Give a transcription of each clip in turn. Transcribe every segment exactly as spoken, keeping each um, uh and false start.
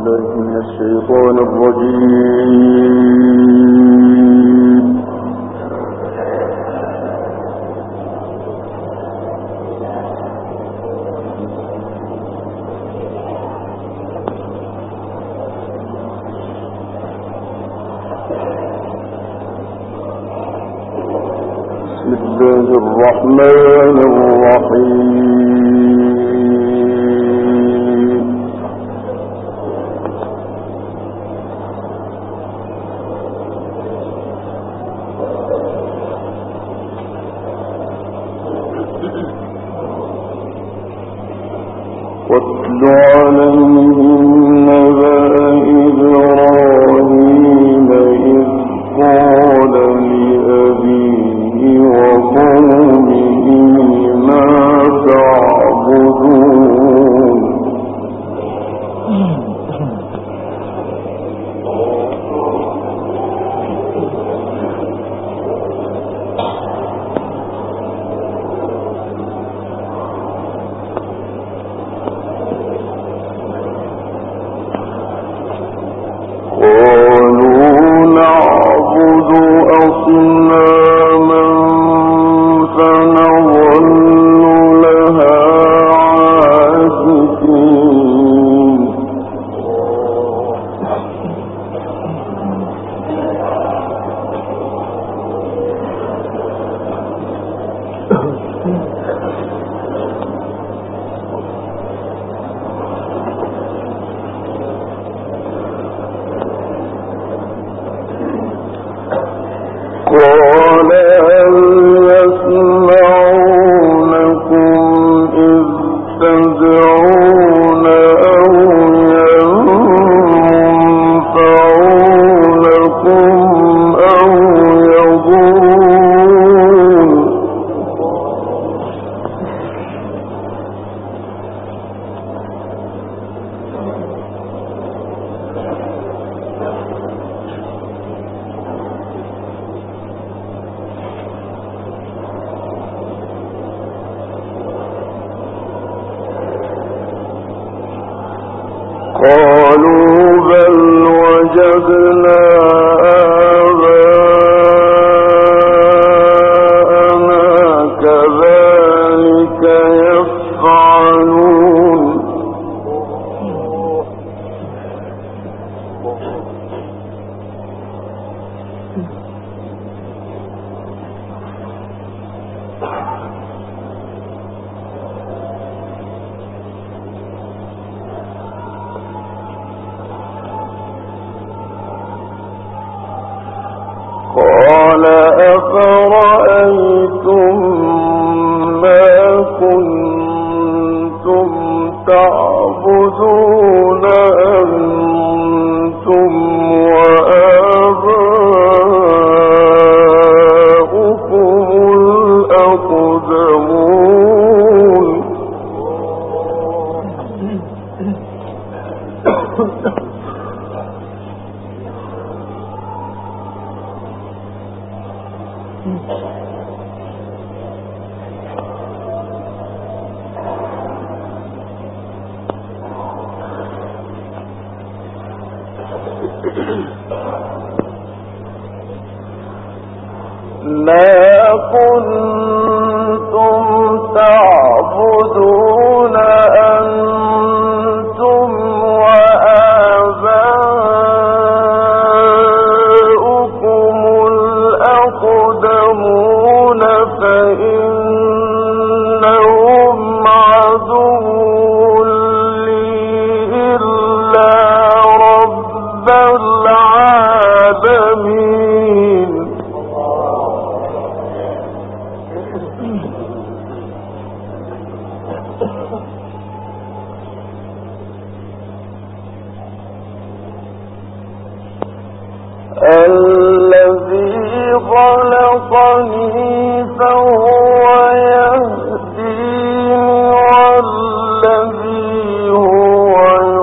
الشيطان الرجيم. بسم الله الرحمن الرحيم. واتل عليهم نبأ إبراهيم إذ قال لأبيه وقومه ما تعبدون قالوا بل وجدنا آباءنا كذلك يفعلون قال أفرأيتم ما كنتم تعبدون أنتم وآباؤكم الأقدمون ما كنتم تعبدون أنتم وآباؤكم الأقدمون فإنهم عدو لي إلا رب العالمين. الذي خلقني فهو يهديني والذي هو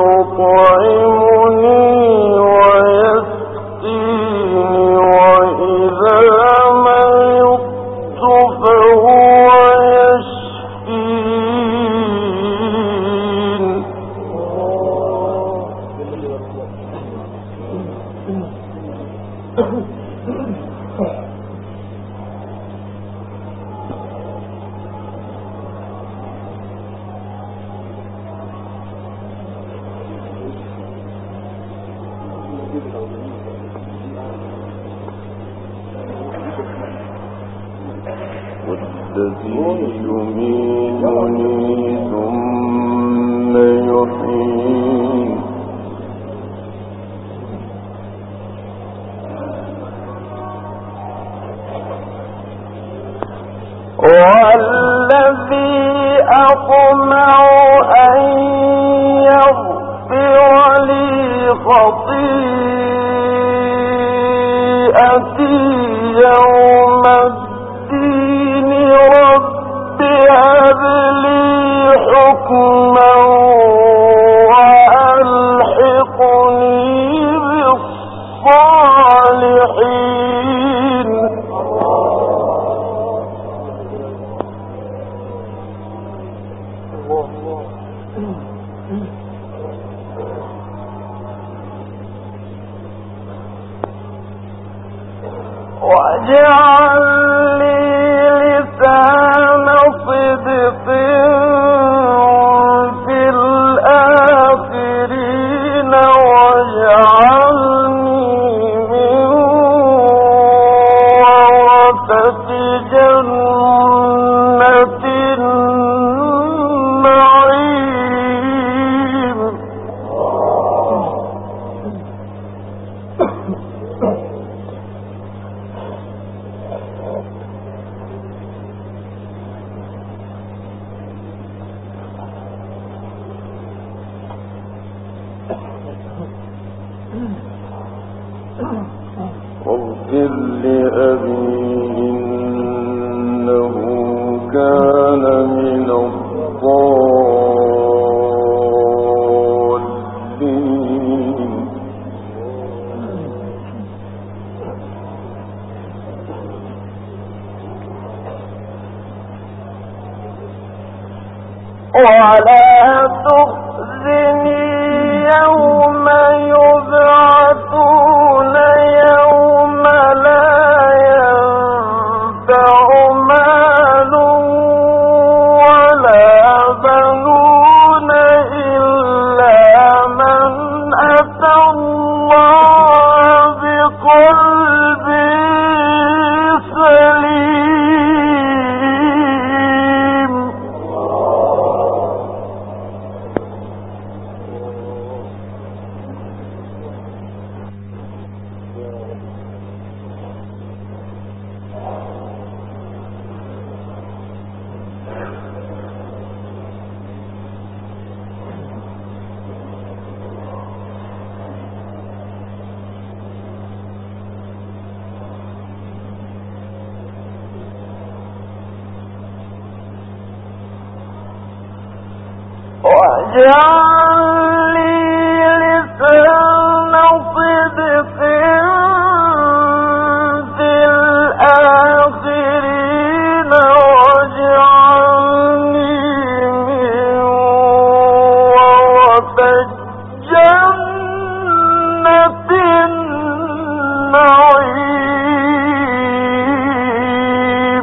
يطعمني ويسقيني وإذا مرضت فهو يشفين. والذي يميتني ثم يحيين والذي أطمع أن يغفر لي خطيئتي يوم الدين رب هب لي حكما وألحقني بالصالحين. واجعل لي لسان صدق في الآخرين واجعلني من ورثة جنة النعيم. واغفر لأبي إنه كان من الضالين. ولا تخزني يوم يبعثون يوم لا ينفع مال ولا بنون إلا من أتى الله بقلب سليم. واجعل لي لسان صدق في الآخرين واجعلني من ورثة جنة النعيم.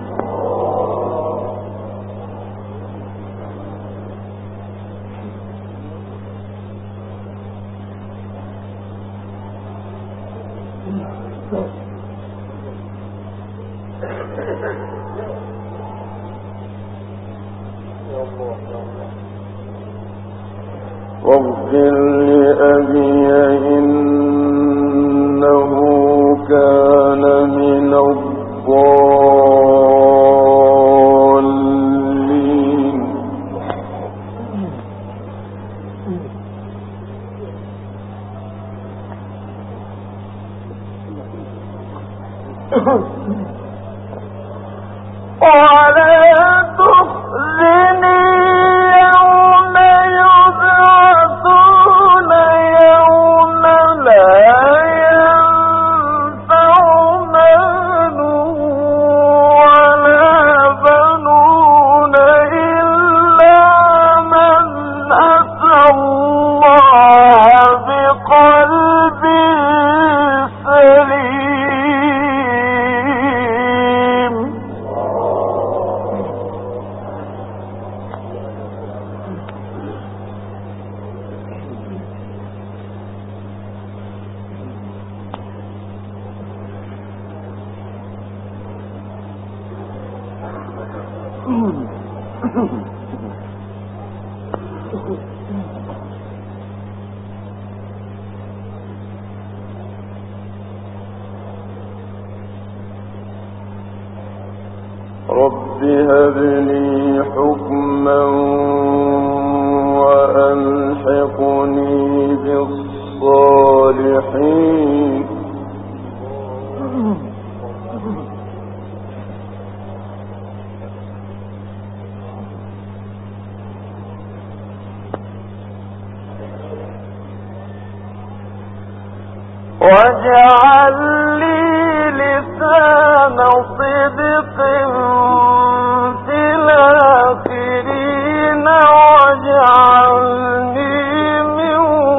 واغفر لأبي إنه كان من الضالين. ولا تخزني يوم يبعثون يوم لا ينفع مال ولا بنون إلا من أتى الله بقلب سليم. رب هب لي حكما وألحقني بالصالحين واجعل لي لسان صدق في الآخرين واجعلني من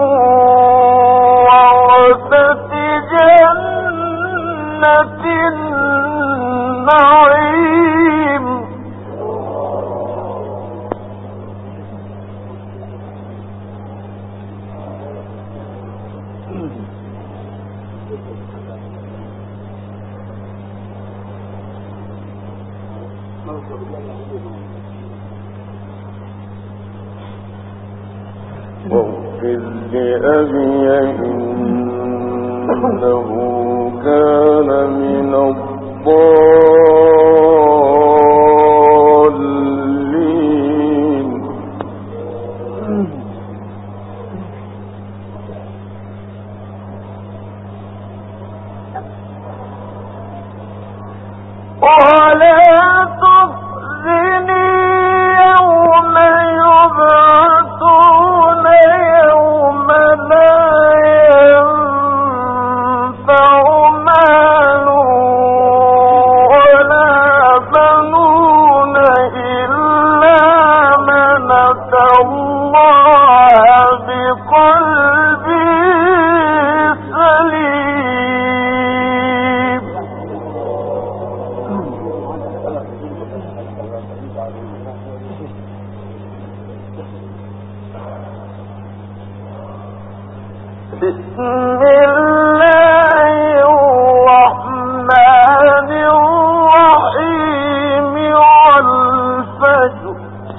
ورثة جنة النعيم واغفر لأبي إنه كان من الضالين ولا تخزني يوم يبعثون يوم لا ينفع مال ولا بنون إلا من أتى الله بقلب سليم بسم الله الرحمن الرحيم والفجر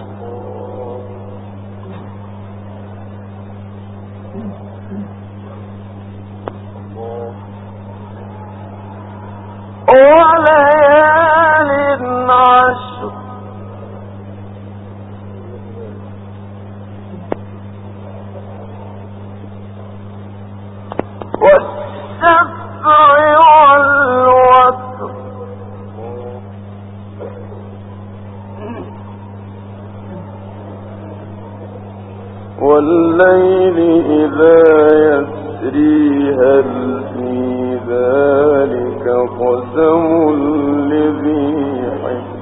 وليال عشر والشفع والوتر والليل إذا يسري هل في ذلك قسم لذي حجر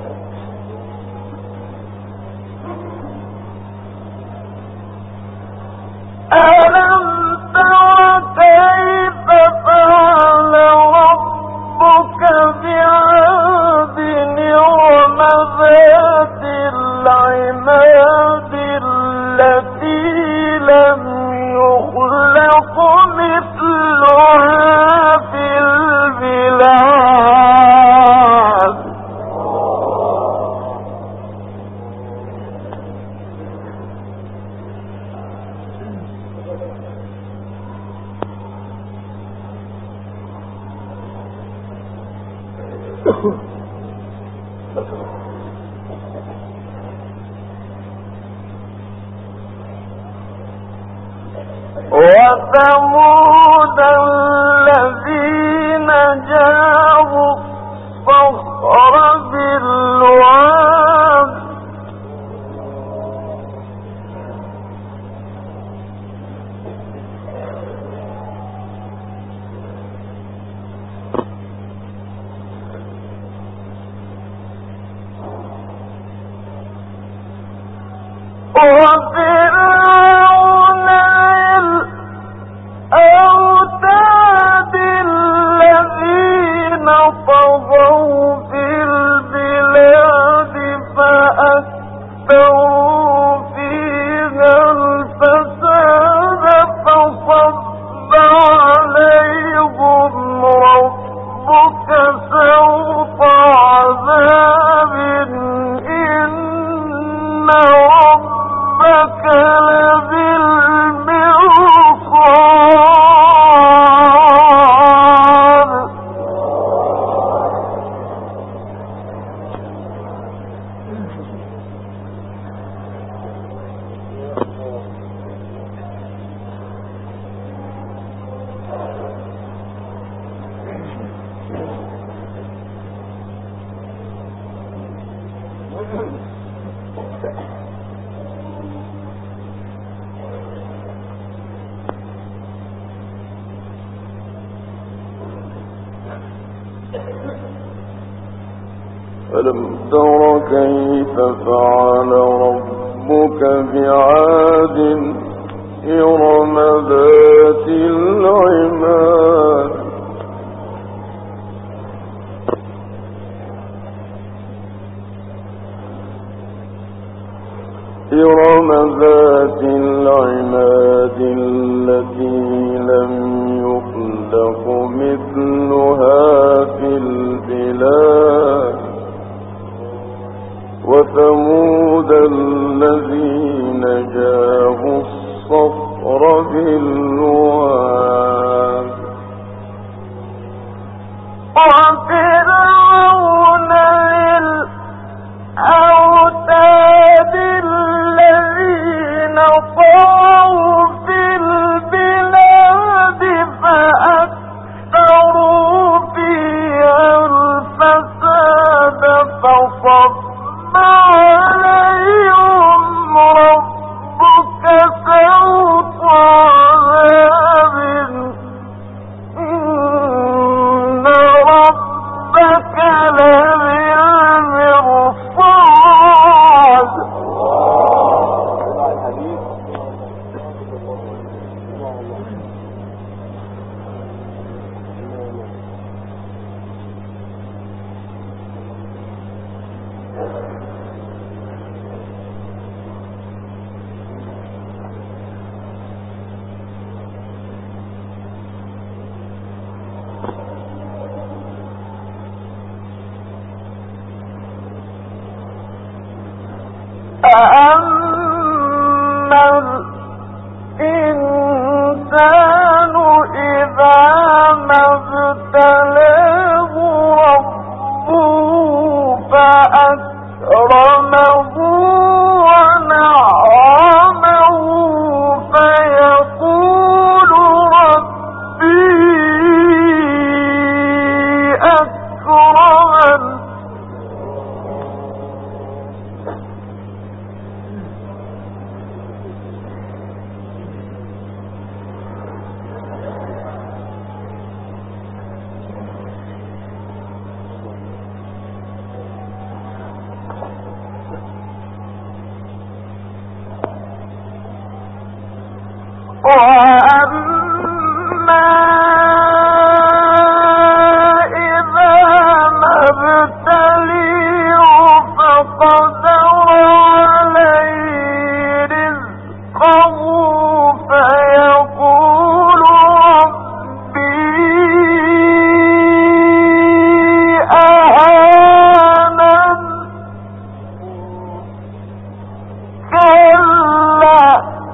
ألم تر كيف فعل ربك بعاد إرم ذات العماد التي لم يخلق مثلها في البلاد وثمود الذين جابوا الصخر بالواد وفرعون الأول ألم تر كيف فعل ربك بعاد إرم ذات العماد إرم ذات العماد التي لم يخلق مثلها في البلاد وثمود الذين جابوا الصخر بالواد وفرعون للأوتاد الذين طغوا في البلاد فأكثروا فيها الفساد فصب عليهم ربك سوط عذاب إن ربك لبالمرصاد فأما الإنسان إذا ما ابتلاه ربه فأكرمه ونعمه فيقول ربي أكرمن وأما إذا ما ابتليه فقدر عليه رزقه فيقول ربي أهانن كلا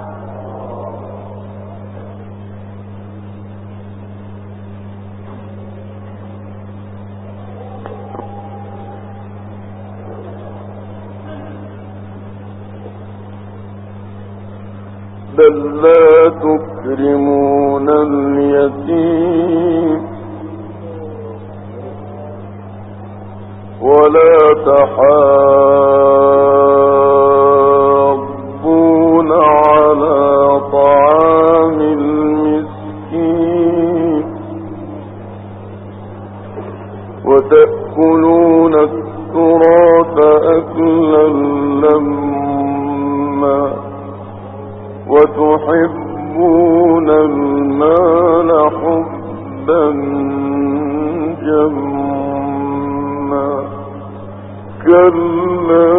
بل لا تكرمون اليتيم ولا تحاضون على طعام المسكين وتأكلون التراث أكلا لما وتحبون المال حبا جما كلا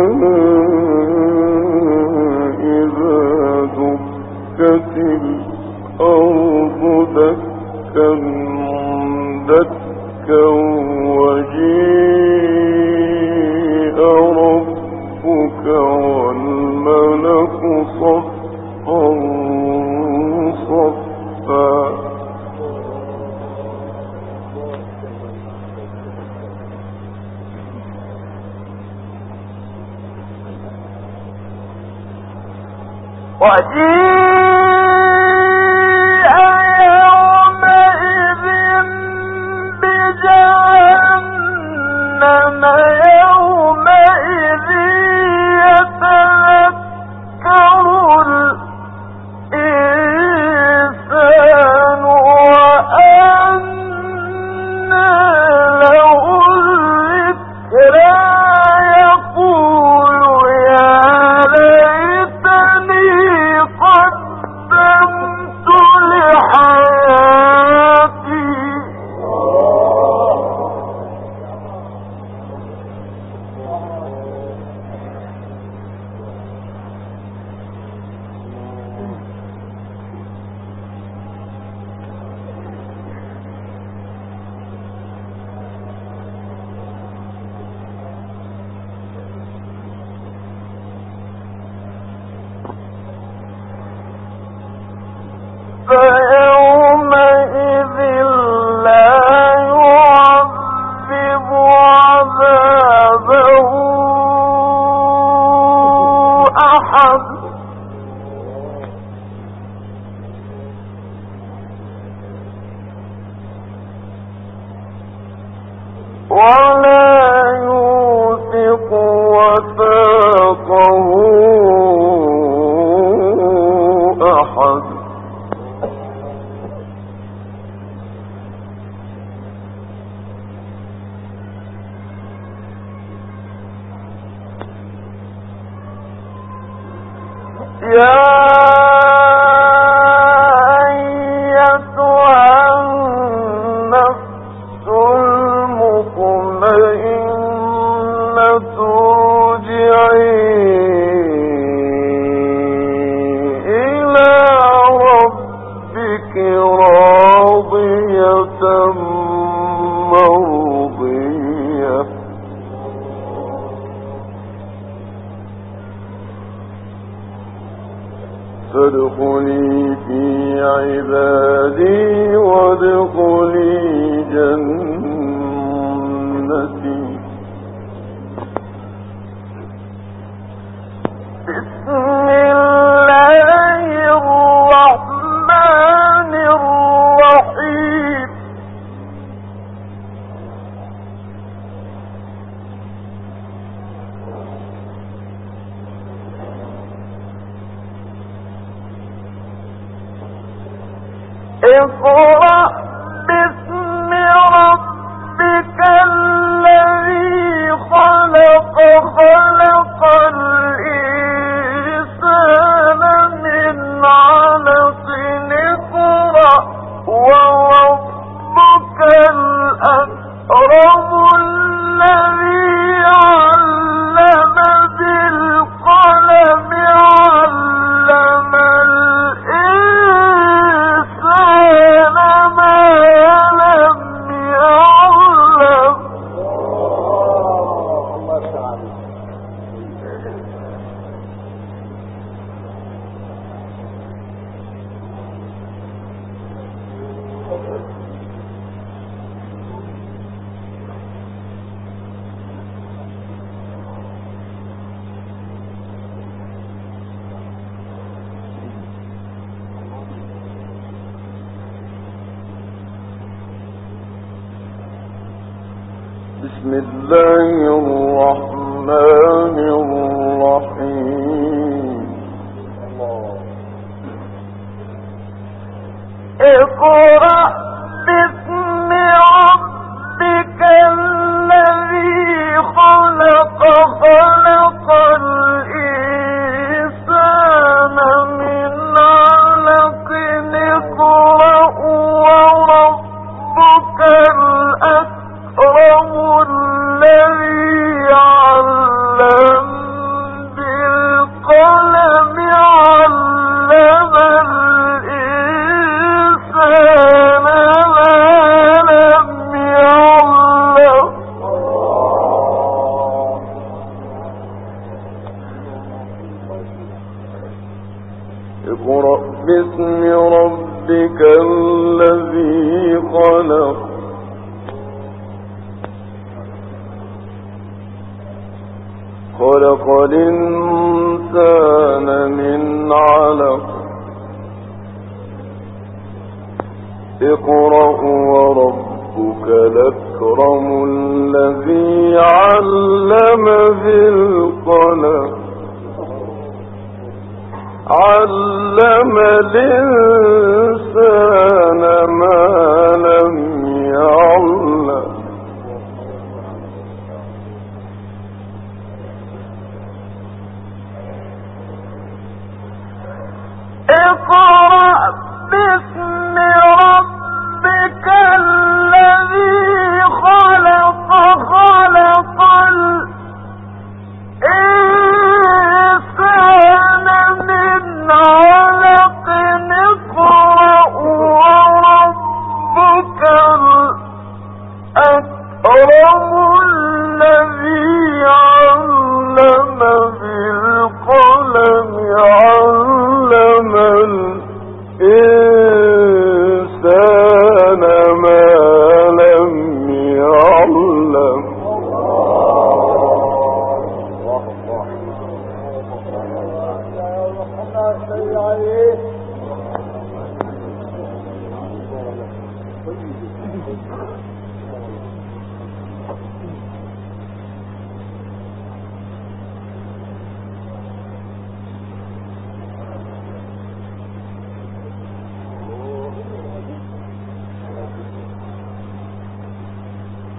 إذا دكت الأرض دكا دكا وجيء ربك والملك صفا صفا وجيء يومئذ بجهنم يومئذ يتذكر الإنسان وأنى له الذكرى ولا يوثق وثاقه أحد. يا فادخلي في عبادي وادخلي جنتي. بسم الله الرحمن الرحيم. اقرأ باسم ربك الذي خلق خلق الإنسان من علق. اقرأ وربك الأكرم الذي علم بالقلم علم بسم الله الرحمن الرحيم. اقرأ باسم ربك الذي خلق خلق الإنسان من علق. اقرأ وربك الأكرم الذي علم بالقلم علم الإنسان ما لم يعلم. اقرأ باسم ربك الذي خلق خلق الإنسان من علق. اقرأ وربك الأكرم الذي علم بالقلم علم الإنسان ما لم يعلم. اقرأ باسم ربك الذي خلق خلق الإنسان من علق. اقرأ وربك الأكرم الذي علم بالقلم علم الإنسان ما لم يعلم.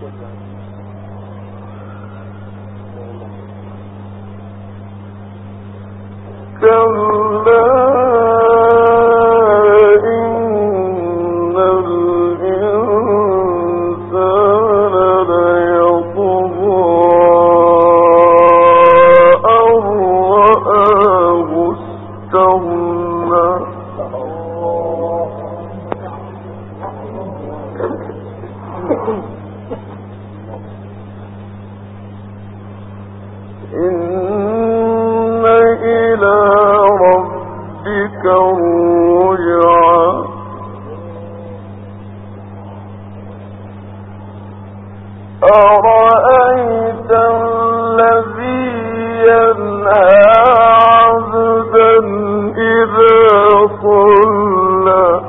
أرأيت الذي ينهى عبدا إذا صلى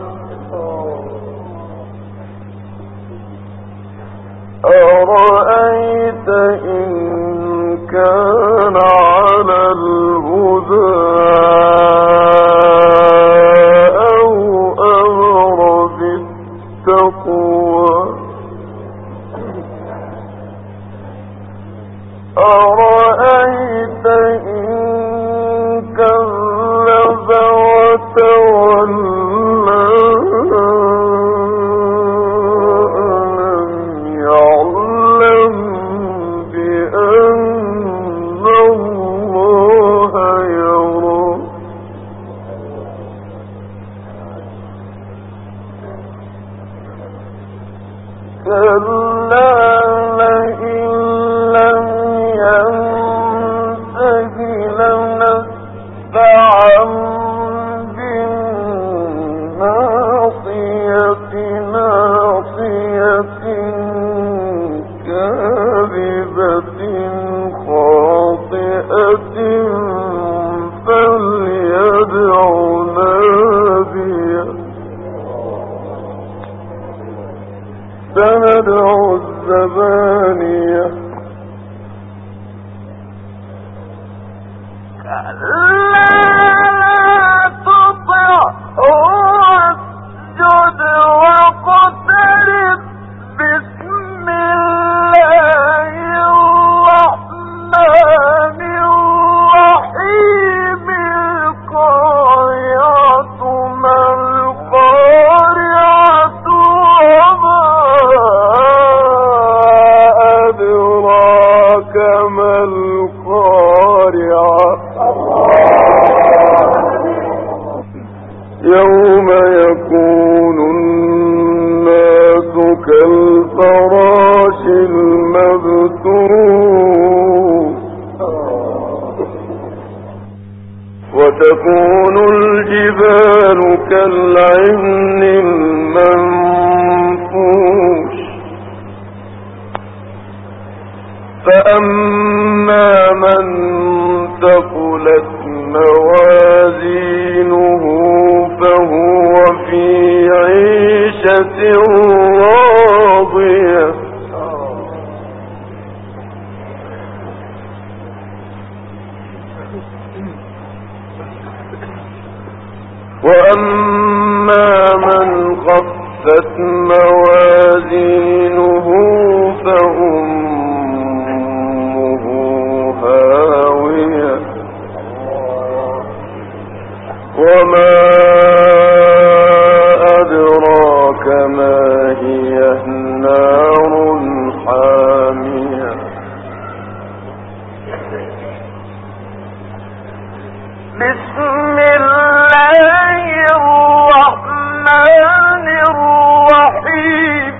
أرأيت إن كان على الهدى أو أمر بالتقوى أرأيت إن كذب وتولى ألم يعلم بأن الله يرى كلا لئن لم ينته لنسفعا بالناصية ناصية كاذبة خاطئة فليدع ناديه سندع الزبانية يوم يكون الناس كالفراش المبثوث وتكون الجبال كالعهن المنفوش فأما من ثقلت موازينه فهو في عيشة راضية وأما من خفت موازينه فأمه هاوية وما أدراك ما هي نار حامية بسم الله الرحمن الرحيم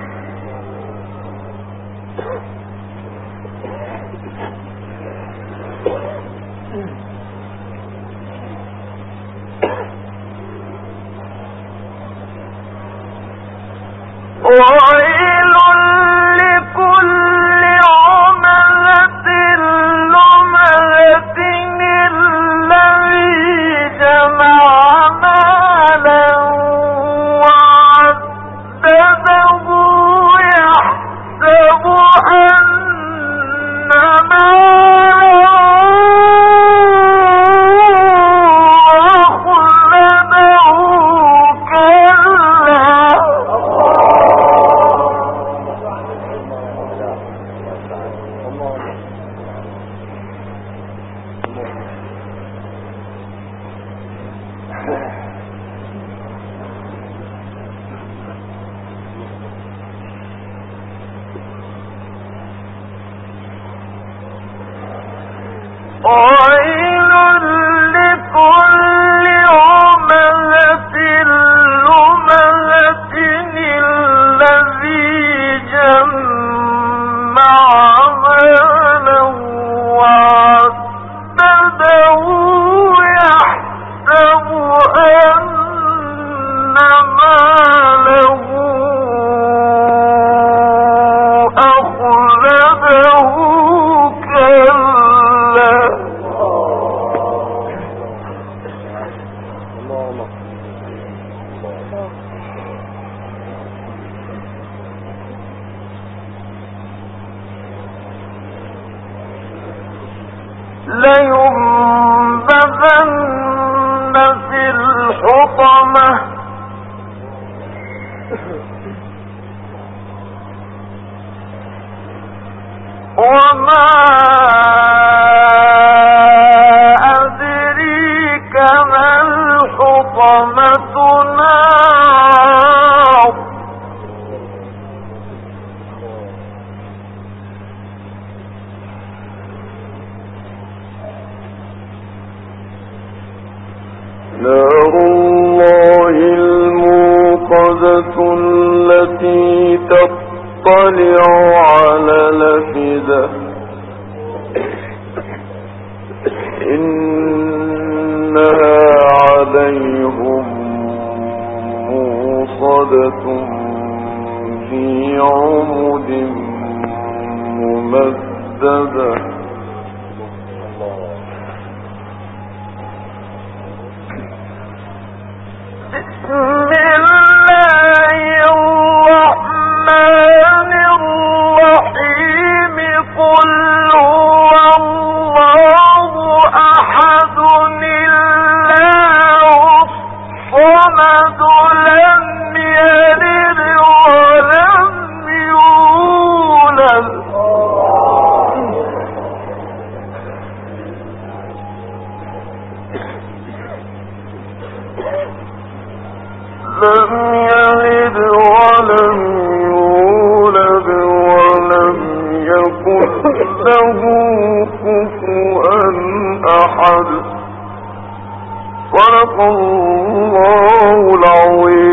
ويل لكل همزة لمزة الذي جمع مالا وعدده يحسب أن ماله أخلده كلا في الحطمة وما أدريك ما الحطمة نار نار الله الموقدة التي تطلع على الأفئدة إنها عليهم موصدة في عمد ممددة بسم الله الرحمن الرحيم قل هو الله أحد الله الصمد لم يلد ولم يولد لم يلد ولم يولد ولم يكن له كفوا أحد صدق الله العظيم